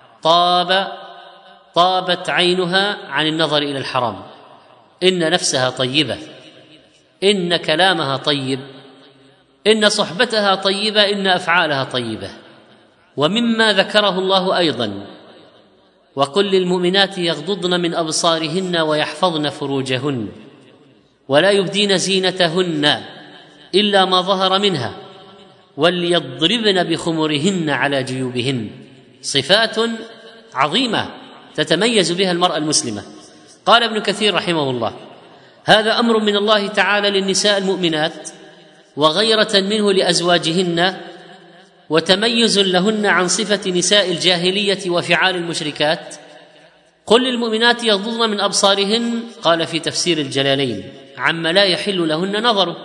طابت عينها عن النظر إلى الحرام. إن نفسها طيبة، إن كلامها طيب، إن صحبتها طيبة، إن أفعالها طيبة. ومما ذكره الله أيضا: وقل للمؤمنات يغضضن من أبصارهن ويحفظن فروجهن ولا يبدين زينتهن إلا ما ظهر منها وليضربن بخمرهن على جيوبهن. صفات عظيمة تتميز بها المرأة المسلمة. قال ابن كثير رحمه الله: هذا أمر من الله تعالى للنساء المؤمنات، وغيرة منه لأزواجهن، وتميز لهن عن صفة نساء الجاهلية وفعال المشركات. قل للمؤمنات يغضضن من أبصارهن، قال في تفسير الجلالين: عما لا يحل لهن نظره.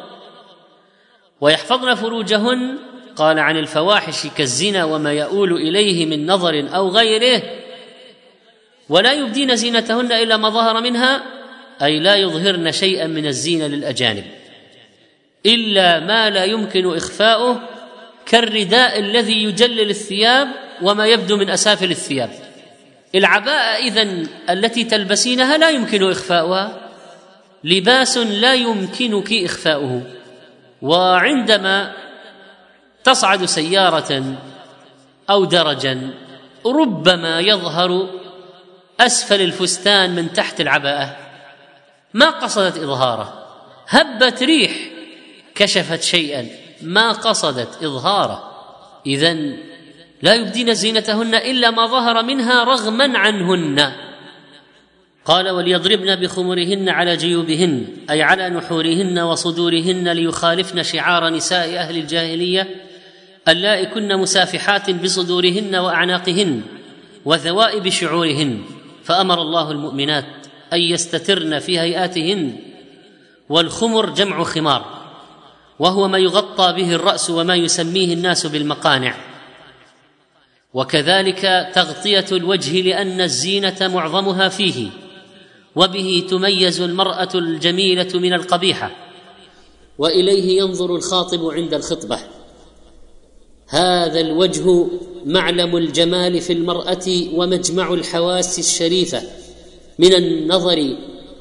ويحفظن فروجهن، قال عن الفواحش كالزنا وما يؤول إليه من نظر أو غيره. ولا يبدين زينتهن إلا ما ظهر منها، أي لا يظهرن شيئا من الزينة للأجانب إلا ما لا يمكن إخفاؤه، كالرداء الذي يجلل الثياب وما يبدو من أسافل الثياب. العباءة إذن التي تلبسينها لا يمكن إخفاؤها، لباس لا يمكنك إخفاؤه. وعندما تصعد سيارة أو درجا ربما يظهر أسفل الفستان من تحت العباءة، ما قصدت إظهاره، هبت ريح كشفت شيئا، ما قصدت إظهاره. إذن لا يبدين زينتهن إلا ما ظهر منها رغما عنهن. قال: وليضربن بخمرهن على جيوبهن، أي على نحورهن وصدورهن، ليخالفن شعار نساء أهل الجاهلية اللائي كن مسافحات بصدورهن وأعناقهن وذوائب شعورهن. فأمر الله المؤمنات أن يستترن في هيئاتهن. والخمر جمع خمار، وهو ما يغطى به الرأس وما يسميه الناس بالمقانع. وكذلك تغطية الوجه، لأن الزينة معظمها فيه، وبه تميز المرأة الجميلة من القبيحة، وإليه ينظر الخاطب عند الخطبة. هذا الوجه معلم الجمال في المرأة ومجمع الحواس الشريفة من النظر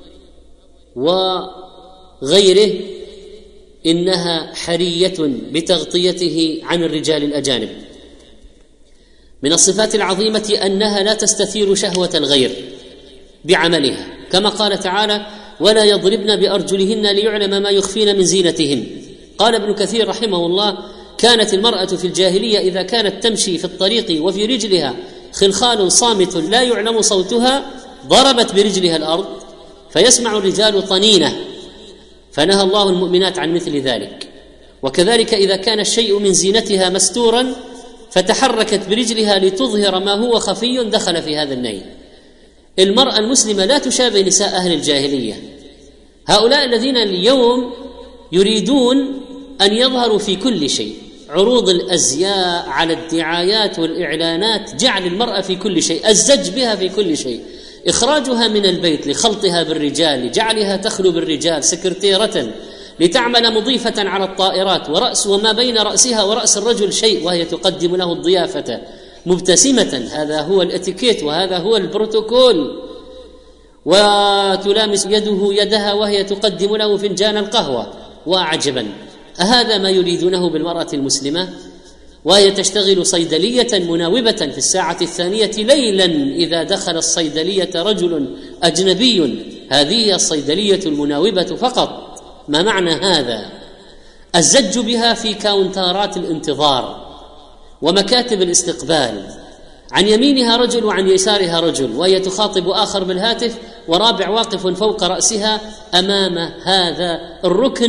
وغيره. إنها حرية بتغطيته عن الرجال الأجانب. من الصفات العظيمة أنها لا تستثير شهوة الغير بعملها، كما قال تعالى: ولا يضربن بأرجلهن ليعلم ما يخفين من زينتهن. قال ابن كثير رحمه الله: كانت المرأة في الجاهلية إذا كانت تمشي في الطريق وفي رجلها خلخال صامت لا يعلم صوتها ضربت برجلها الأرض فيسمع الرجال طنينه، فنهى الله المؤمنات عن مثل ذلك. وكذلك إذا كان الشيء من زينتها مستورا فتحركت برجلها لتظهر ما هو خفي دخل في هذا النهي. المرأة المسلمة لا تشابه نساء أهل الجاهلية، هؤلاء الذين اليوم يريدون أن يظهروا في كل شيء، عروض الأزياء على الدعايات والإعلانات، جعل المرأة في كل شيء، الزج بها في كل شيء، إخراجها من البيت لخلطها بالرجال، لجعلها تخلو بالرجال، سكرتيرة لتعمل مضيفة على الطائرات، ورأس وما بين رأسها ورأس الرجل شيء وهي تقدم له الضيافة مبتسمة. هذا هو الاتيكيت وهذا هو البروتوكول. وتلامس يده يدها وهي تقدم له فنجان القهوة. وعجبا، أهذا ما يريدونه بالمرأة المسلمة؟ وهي تشتغل صيدلية مناوبة في الساعة 2 ليلا إذا دخل الصيدلية رجل أجنبي، هذه الصيدلية المناوبة فقط. ما معنى هذا؟ الزج بها في كاونترات الانتظار ومكاتب الاستقبال، عن يمينها رجل وعن يسارها رجل، وهي تخاطب آخر بالهاتف، ورابع واقف فوق رأسها أمام هذا الركن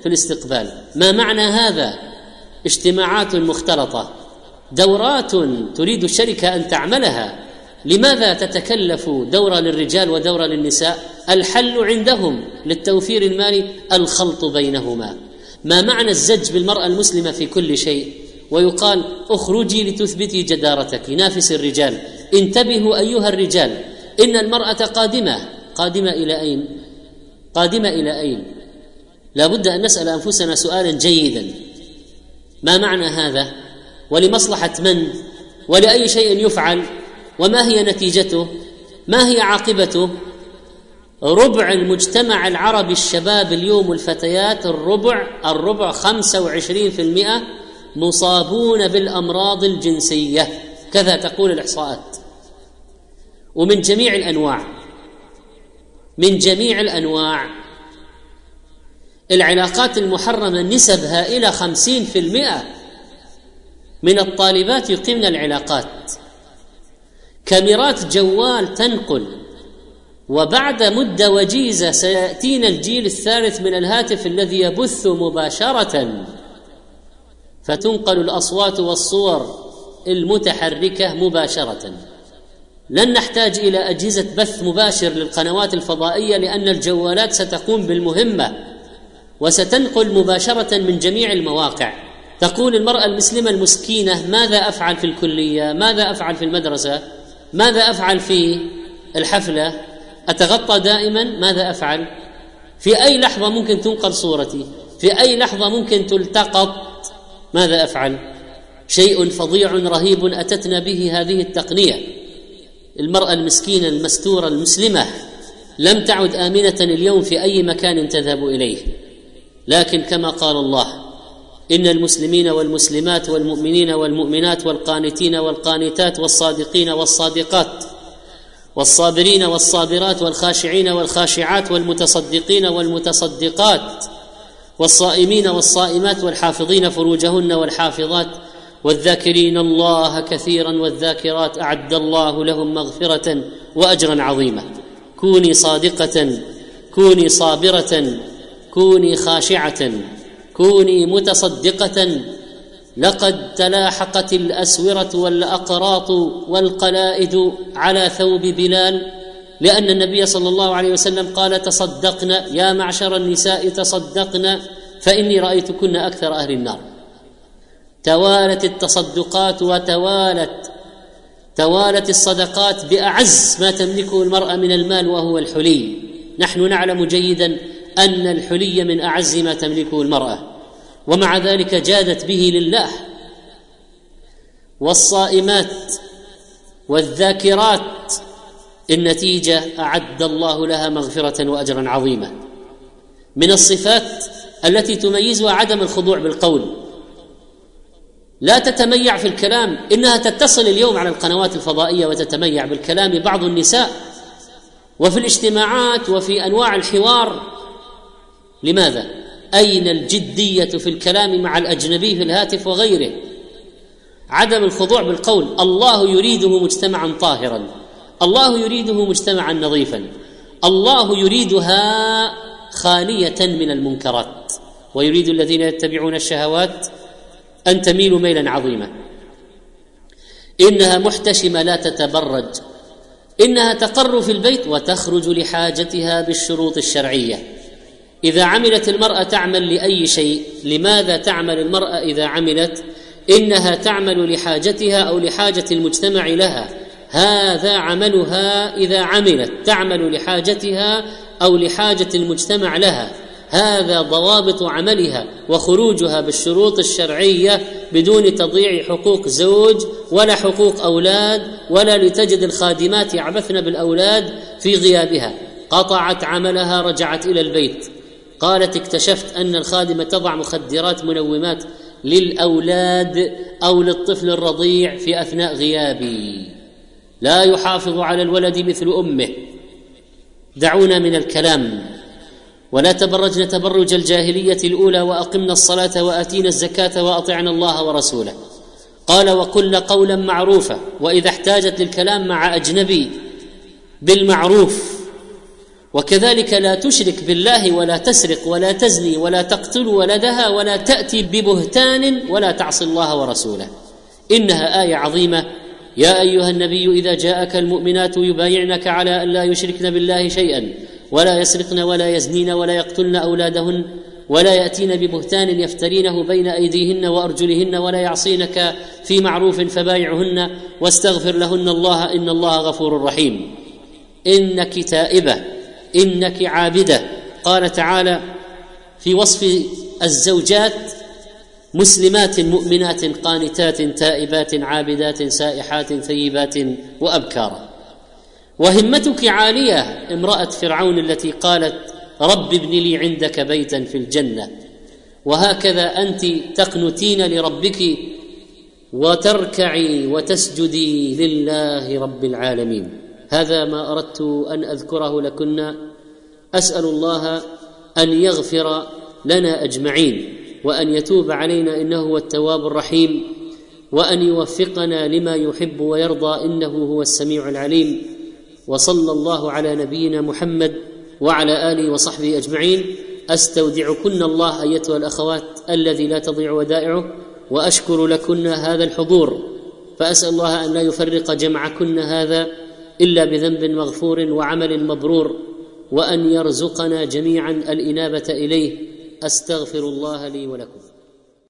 في الاستقبال. ما معنى هذا؟ اجتماعات مختلطة، دورات تريد الشركة أن تعملها. لماذا تتكلف دورة للرجال ودورة للنساء؟ الحل عندهم للتوفير المالي الخلط بينهما. ما معنى الزج بالمرأة المسلمة في كل شيء ويقال اخرجي لتثبتي جدارتك، نافس الرجال. انتبهوا أيها الرجال، إن المرأة قادمة إلى أين؟ قادمة إلى أين؟ لا بد أن نسأل أنفسنا سؤالا جيدا: ما معنى هذا؟ ولمصلحة من؟ ولأي شيء يفعل؟ وما هي نتيجته؟ ما هي عاقبته؟ ربع المجتمع العربي الشباب اليوم والفتيات، الربع 25% مصابون بالأمراض الجنسية، كذا تقول الإحصاءات، ومن جميع الأنواع. العلاقات المحرمة نسب هائلة، 50% من الطالبات يقيمن العلاقات. كاميرات جوال تنقل، وبعد مدة وجيزة سيأتينا الجيل الثالث من الهاتف الذي يبث مباشرة، فتنقل الأصوات والصور المتحركة مباشرة. لن نحتاج إلى أجهزة بث مباشر للقنوات الفضائية، لأن الجوالات ستقوم بالمهمة وستنقل مباشرة من جميع المواقع. تقول المرأة المسلمة المسكينة: ماذا أفعل في الكلية؟ ماذا أفعل في المدرسة؟ ماذا أفعل في الحفلة؟ أتغطى دائما؟ ماذا أفعل؟ في أي لحظة ممكن تنقل صورتي؟ في أي لحظة ممكن تلتقط؟ ماذا أفعل؟ شيء فظيع رهيب أتتنا به هذه التقنية. المرأة المسكينة المستورة المسلمة لم تعد آمنة اليوم في أي مكان تذهب إليه. لكن كما قال الله: إن المسلمين والمسلمات والمؤمنين والمؤمنات والقانتين والقانتات والصادقين والصادقات والصابرين والصابرات والخاشعين والخاشعات والمتصدقين والمتصدقات والصائمين والصائمات والحافظين فروجهن والحافظات والذاكرين الله كثيرا والذاكرات أعد الله لهم مغفرة وأجرا عظيما. كوني صادقة، كوني صابرة، كوني خاشعة، كوني متصدقة. لقد تلاحقت الأسورة والأقراط والقلائد على ثوب بلال، لأن النبي صلى الله عليه وسلم قال: تصدقن يا معشر النساء، تصدقن فإني رأيتكن أكثر أهل النار. توالت التصدقات وتوالت الصدقات بأعز ما تملكه المرأة من المال، وهو الحلي. نحن نعلم جيدا أن الحلي من أعز ما تملكه المرأة، ومع ذلك جادت به لله. والصائمات والذاكرات، النتيجة أعد الله لها مغفرة وأجرا عظيما. من الصفات التي تميزها عدم الخضوع بالقول، لا تتميع في الكلام. إنها تتصل اليوم على القنوات الفضائية وتتميع بالكلام بعض النساء، وفي الاجتماعات وفي أنواع الحوار. لماذا؟ أين الجدية في الكلام مع الأجنبي في الهاتف وغيره؟ عدم الخضوع بالقول. الله يريده مجتمعا طاهرا، الله يريده مجتمعا نظيفا، الله يريدها خالية من المنكرات، ويريد الذين يتبعون الشهوات أن تميلوا ميلا عظيما. إنها محتشمة لا تتبرج، إنها تقر في البيت وتخرج لحاجتها بالشروط الشرعية. إذا عملت المرأة تعمل لأي شيء. لماذا تعمل المرأة إذا عملت؟ إنها تعمل لحاجتها أو لحاجة المجتمع لها، هذا عملها. إذا عملت تعمل لحاجتها أو لحاجة المجتمع لها، هذا ضوابط عملها وخروجها بالشروط الشرعية، بدون تضييع حقوق زوج ولا حقوق أولاد، ولا لتجد الخادمات يعبثن بالأولاد في غيابها. قطعت عملها، رجعت إلى البيت، قالت: اكتشفت أن الخادمة تضع مخدرات منومات للأولاد أو للطفل الرضيع في أثناء غيابي، لا يحافظ على الولد مثل أمه. دعونا من الكلام، ولا تبرجن تبرج الجاهلية الأولى، وأقمنا الصلاة وآتينا الزكاة وأطعنا الله ورسوله. قال: وقل قولا معروفا. وإذا احتاجت للكلام مع أجنبي بالمعروف وكذلك لا تشرك بالله ولا تسرق ولا تزني ولا تقتل ولدها ولا تأتي ببهتان ولا تعصي الله ورسوله. إنها آية عظيمة. يا أيها النبي إذا جاءك المؤمنات يبايعنك على أن لا يشركن بالله شيئا ولا يسرقن ولا يزنين ولا يقتلن أولادهن ولا يأتين ببهتان يفترينه بين أيديهن وأرجلهن ولا يعصينك في معروف فبايعهن واستغفر لهن الله إن الله غفور رحيم. إنك تائبة، إنك عابدة. قال تعالى في وصف الزوجات: مسلمات مؤمنات قانتات تائبات عابدات سائحات ثيبات وأبكارا. وهمتك عالية، امرأة فرعون التي قالت: رب ابن لي عندك بيتا في الجنة. وهكذا أنت تقنتين لربك وتركعي وتسجدي لله رب العالمين. هذا ما أردت أن أذكره لكن. أسأل الله أن يغفر لنا أجمعين وأن يتوب علينا إنه هو التواب الرحيم، وأن يوفقنا لما يحب ويرضى إنه هو السميع العليم. وصلى الله على نبينا محمد وعلى آله وصحبه أجمعين. أستودعكن الله أيتها الأخوات الذي لا تضيع ودائعه، وأشكر لكن هذا الحضور، فأسأل الله أن لا يفرق جمعكن هذا إلا بذنب مغفور وعمل مبرور، وأن يرزقنا جميعا الإنابة إليه. أستغفر الله لي ولكم.